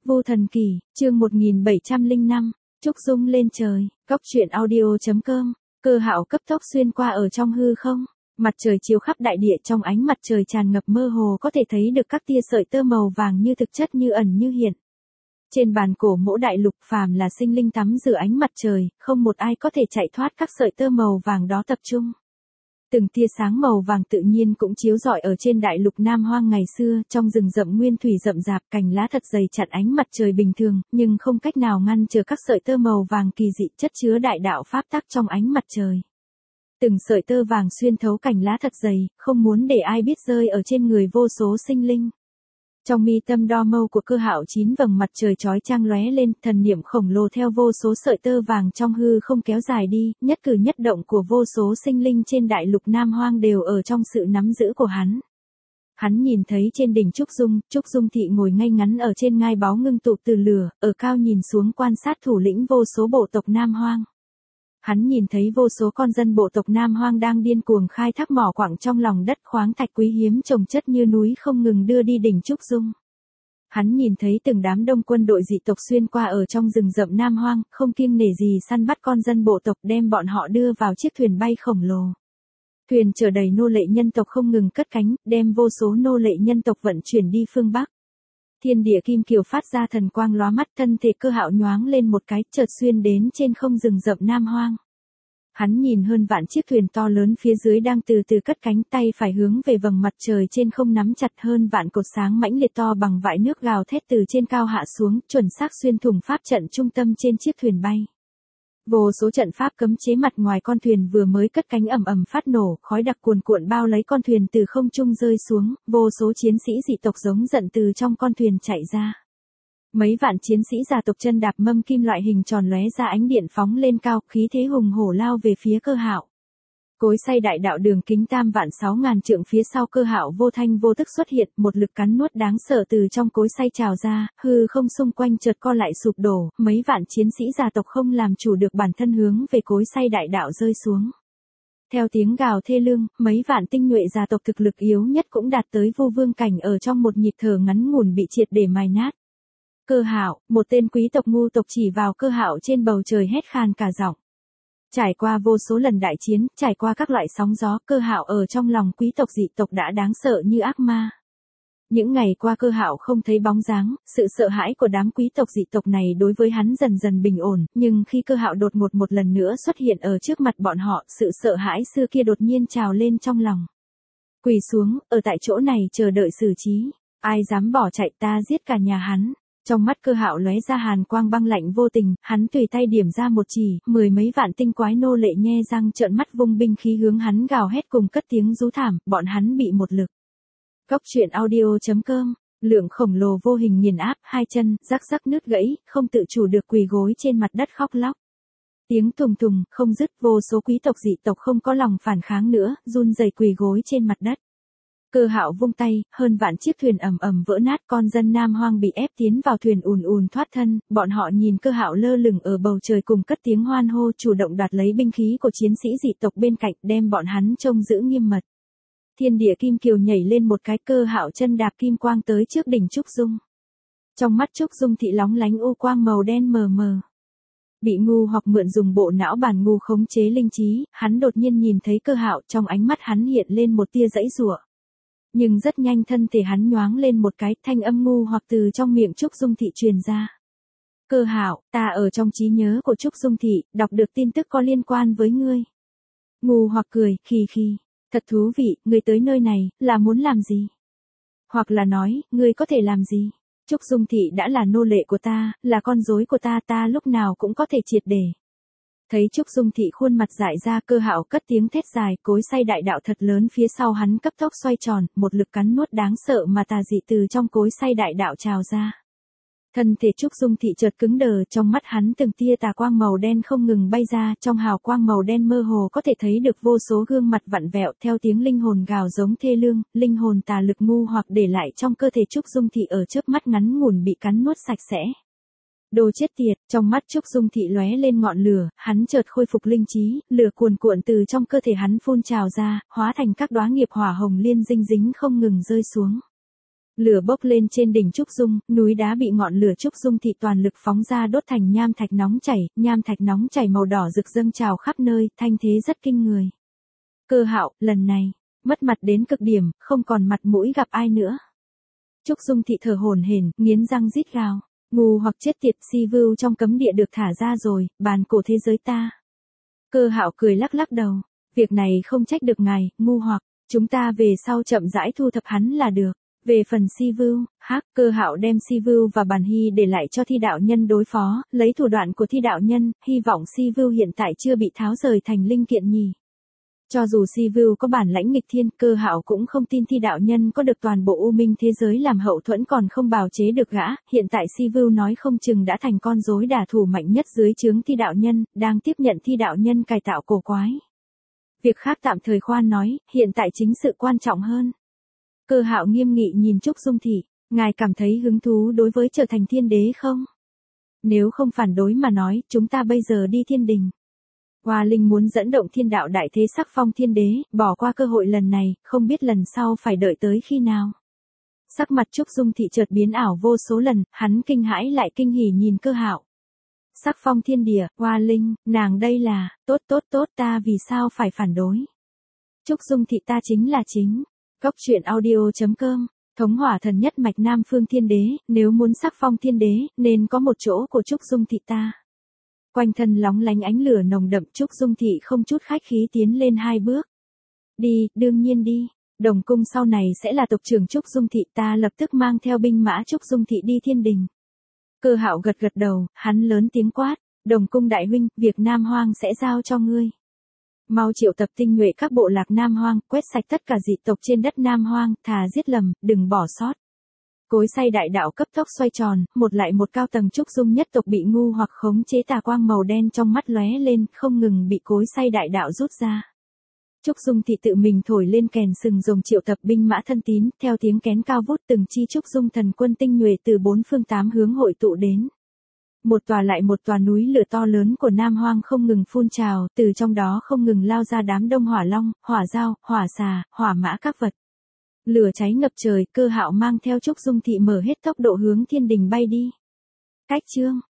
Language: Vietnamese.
Vô Thần Kỷ, chương 1705, Trúc Dung lên trời, Góc truyện audio.com, Cơ Hạo cấp tốc xuyên qua ở trong hư không, mặt trời chiếu khắp đại địa, trong ánh mặt trời tràn ngập mơ hồ có thể thấy được các tia sợi tơ màu vàng như thực chất như ẩn như hiện. Trên bàn cổ mỗ đại lục, phàm là sinh linh tắm rửa ánh mặt trời, không một ai có thể chạy thoát các sợi tơ màu vàng đó tập trung. Từng tia sáng màu vàng tự nhiên cũng chiếu rọi ở trên đại lục Nam Hoang ngày xưa, trong rừng rậm nguyên thủy rậm rạp, cành lá thật dày chặn ánh mặt trời bình thường, nhưng không cách nào ngăn trở các sợi tơ màu vàng kỳ dị chất chứa đại đạo pháp tắc trong ánh mặt trời. Từng sợi tơ vàng xuyên thấu cành lá thật dày, không muốn để ai biết rơi ở trên người vô số sinh linh. Trong mi tâm đo mâu của Cơ Hạo, 9 vầng mặt trời chói chang lóe lên, thần niệm khổng lồ theo vô số sợi tơ vàng trong hư không kéo dài đi, nhất cử nhất động của vô số sinh linh trên đại lục Nam Hoang đều ở trong sự nắm giữ của hắn. Hắn nhìn thấy trên đỉnh Trúc Dung thị ngồi ngay ngắn ở trên ngai báu ngưng tụ từ lửa, ở cao nhìn xuống quan sát thủ lĩnh vô số bộ tộc Nam Hoang. Hắn nhìn thấy vô số con dân bộ tộc Nam Hoang đang điên cuồng khai thác mỏ quặng trong lòng đất, khoáng thạch quý hiếm chồng chất như núi không ngừng đưa đi đỉnh Trúc Dung. Hắn nhìn thấy từng đám đông quân đội dị tộc xuyên qua ở trong rừng rậm Nam Hoang, không kiêng nể gì săn bắt con dân bộ tộc, đem bọn họ đưa vào chiếc thuyền bay khổng lồ. Thuyền chở đầy nô lệ nhân tộc không ngừng cất cánh, đem vô số nô lệ nhân tộc vận chuyển đi phương Bắc. Thiên địa kim kiều phát ra thần quang lóa mắt, thân thể Cơ Hạo nhoáng lên một cái, chợt xuyên đến trên không rừng rậm Nam Hoang. Hắn nhìn hơn vạn chiếc thuyền to lớn phía dưới đang từ từ cất cánh, tay phải hướng về vầng mặt trời trên không nắm chặt, hơn vạn cột sáng mãnh liệt to bằng vại nước gào thét từ trên cao hạ xuống, chuẩn xác xuyên thủng pháp trận trung tâm trên chiếc thuyền bay. Vô số trận pháp cấm chế mặt ngoài con thuyền vừa mới cất cánh ầm ầm phát nổ, khói đặc cuồn cuộn bao lấy con thuyền từ không trung rơi xuống, vô số chiến sĩ dị tộc giống giận từ trong con thuyền chạy ra. Mấy vạn chiến sĩ gia tộc chân đạp mâm kim loại hình tròn lóe ra ánh điện phóng lên cao, khí thế hùng hổ lao về phía Cơ Hạo. Cối xay đại đạo đường kính tam vạn 6.000 trượng phía sau Cơ Hạo vô thanh vô tức xuất hiện, một lực cắn nuốt đáng sợ từ trong cối xay trào ra, hư không xung quanh chợt co lại sụp đổ, mấy vạn chiến sĩ gia tộc không làm chủ được bản thân hướng về cối xay đại đạo rơi xuống. Theo tiếng gào thê lương, mấy vạn tinh nhuệ gia tộc thực lực yếu nhất cũng đạt tới vô vương cảnh ở trong một nhịp thở ngắn ngủn bị triệt để mài nát. Cơ Hạo, một tên quý tộc ngu tộc chỉ vào Cơ Hạo trên bầu trời hét khan cả giọng. Trải qua vô số lần đại chiến, trải qua các loại sóng gió, Cơ Hạo ở trong lòng quý tộc dị tộc đã đáng sợ như ác ma. Những ngày qua Cơ Hạo không thấy bóng dáng, sự sợ hãi của đám quý tộc dị tộc này đối với hắn dần dần bình ổn, nhưng khi Cơ Hạo đột ngột một lần nữa xuất hiện ở trước mặt bọn họ, sự sợ hãi xưa kia đột nhiên trào lên trong lòng. Quỳ xuống, ở tại chỗ này chờ đợi xử trí, ai dám bỏ chạy ta giết cả nhà hắn. Trong mắt Cơ Hạo lóe ra hàn quang băng lạnh vô tình, hắn tùy tay điểm ra một chỉ, mười mấy vạn tinh quái nô lệ nhe răng trợn mắt vung binh khí hướng hắn gào hét cùng cất tiếng rú thảm, bọn hắn bị một lực. Góc truyện audio.com, lượng khổng lồ vô hình nghiền áp, hai chân rắc rắc nứt gãy, không tự chủ được quỳ gối trên mặt đất khóc lóc. Tiếng tùng tùng không dứt, vô số quý tộc dị tộc không có lòng phản kháng nữa, run rẩy quỳ gối trên mặt đất. Cơ Hạo vung tay, hơn vạn chiếc thuyền ầm ầm vỡ nát, con dân Nam Hoang bị ép tiến vào thuyền ùn ùn thoát thân, bọn họ nhìn Cơ Hạo lơ lửng ở bầu trời cùng cất tiếng hoan hô, chủ động đoạt lấy binh khí của chiến sĩ dị tộc bên cạnh, đem bọn hắn trông giữ nghiêm mật. Thiên địa kim kiều nhảy lên một cái, Cơ Hạo chân đạp kim quang tới trước đỉnh Trúc Dung. Trong mắt Trúc Dung thị lóng lánh u quang màu đen mờ mờ. Bị ngu hoặc mượn dùng bộ não bàn ngu khống chế linh trí, hắn đột nhiên nhìn thấy Cơ Hạo, trong ánh mắt hắn hiện lên một tia giãy giụa. Nhưng rất nhanh thân thể hắn nhoáng lên một cái, thanh âm ngu hoặc từ trong miệng Trúc Dung thị truyền ra. Cơ Hạo, ta ở trong trí nhớ của Trúc Dung thị, đọc được tin tức có liên quan với ngươi. Ngu hoặc cười, khi, thật thú vị, ngươi tới nơi này, là muốn làm gì? Hoặc là nói, ngươi có thể làm gì? Trúc Dung thị đã là nô lệ của ta, là con rối của ta lúc nào cũng có thể triệt để. Thấy Trúc Dung thị khuôn mặt dại ra, Cơ Hạo cất tiếng thét dài, cối xay đại đạo thật lớn phía sau hắn cấp tốc xoay tròn, một lực cắn nuốt đáng sợ mà tà dị từ trong cối xay đại đạo trào ra. Thân thể Trúc Dung thị chợt cứng đờ, trong mắt hắn từng tia tà quang màu đen không ngừng bay ra, trong hào quang màu đen mơ hồ có thể thấy được vô số gương mặt vặn vẹo, theo tiếng linh hồn gào giống thê lương, linh hồn tà lực ngu hoặc để lại trong cơ thể Trúc Dung thị ở chớp mắt ngắn ngủn bị cắn nuốt sạch sẽ. Đồ chết tiệt, trong mắt Trúc Dung thị lóe lên ngọn lửa, hắn chợt khôi phục linh trí, lửa cuồn cuộn từ trong cơ thể hắn phun trào ra, hóa thành các đóa nghiệp hỏa hồng liên dinh dính không ngừng rơi xuống. Lửa bốc lên trên đỉnh Trúc Dung, núi đá bị ngọn lửa Trúc Dung thị toàn lực phóng ra đốt thành nham thạch nóng chảy màu đỏ rực dâng trào khắp nơi, thanh thế rất kinh người. Cơ Hạo, lần này, mất mặt đến cực điểm, không còn mặt mũi gặp ai nữa. Trúc Dung thị thở hổn hển, nghiến răng rít gào, ngu hoặc chết tiệt, si vưu trong cấm địa được thả ra rồi, bàn cổ thế giới ta. Cơ Hạo cười lắc lắc đầu, việc này không trách được ngài, ngu hoặc, chúng ta về sau chậm rãi thu thập hắn là được. Về phần Si Vưu, Cơ Hạo đem Si Vưu và Bàn Hy để lại cho Thi đạo nhân đối phó, lấy thủ đoạn của Thi đạo nhân, hy vọng Si Vưu hiện tại chưa bị tháo rời thành linh kiện nhỉ. Cho dù Si Vưu có bản lãnh nghịch thiên, Cơ Hạo cũng không tin Thi đạo nhân có được toàn bộ u minh thế giới làm hậu thuẫn còn không bào chế được gã, hiện tại Si Vưu nói không chừng đã thành con rối đả thủ mạnh nhất dưới trướng Thi đạo nhân, đang tiếp nhận Thi đạo nhân cải tạo cổ quái. Việc khác tạm thời khoan nói, hiện tại chính sự quan trọng hơn. Cơ Hạo nghiêm nghị nhìn Trúc Dung thị, ngài cảm thấy hứng thú đối với trở thành thiên đế không? Nếu không phản đối mà nói, chúng ta bây giờ đi thiên đình. Hoa Linh muốn dẫn động thiên đạo đại thế sắc phong thiên đế, bỏ qua cơ hội lần này, không biết lần sau phải đợi tới khi nào. Sắc mặt Trúc Dung thị chợt biến ảo vô số lần, hắn kinh hãi lại kinh hỉ nhìn Cơ Hạo. Sắc phong thiên địa, Hoa Linh, nàng đây là, tốt, ta vì sao phải phản đối? Trúc Dung thị ta chính là chính. Góc truyện audio.com, thống hỏa thần nhất mạch Nam Phương Thiên Đế, nếu muốn sắc phong thiên đế, nên có một chỗ của Trúc Dung thị ta. Quanh thân lóng lánh ánh lửa nồng đậm, Trúc Dung thị không chút khách khí tiến lên 2 bước. Đi, đương nhiên đi, Đồng Cung sau này sẽ là tộc trưởng Trúc Dung thị, ta lập tức mang theo binh mã Trúc Dung thị đi thiên đình. Cơ Hạo gật gật đầu, hắn lớn tiếng quát, Đồng Cung đại huynh, việc Nam Hoang sẽ giao cho ngươi. Mau triệu tập tinh nhuệ các bộ lạc Nam Hoang, quét sạch tất cả dị tộc trên đất Nam Hoang, thà giết lầm, đừng bỏ sót. Cối xay đại đạo cấp tốc xoay tròn, một lại một cao tầng Trúc Dung nhất tộc bị ngu hoặc khống chế tà quang màu đen trong mắt lóe lên, không ngừng bị cối xay đại đạo rút ra. Trúc Dung thị tự mình thổi lên kèn sừng rồng triệu tập binh mã thân tín, theo tiếng kén cao vút từng chi Trúc Dung thần quân tinh nhuệ từ 4 phương 8 hướng hội tụ đến. Một tòa lại một tòa núi lửa to lớn của Nam Hoang không ngừng phun trào, từ trong đó không ngừng lao ra đám đông hỏa long, hỏa dao, hỏa xà, hỏa mã các vật. Lửa cháy ngập trời, Cơ Hạo mang theo Trúc Dung thị mở hết tốc độ hướng thiên đình bay đi. Cách chương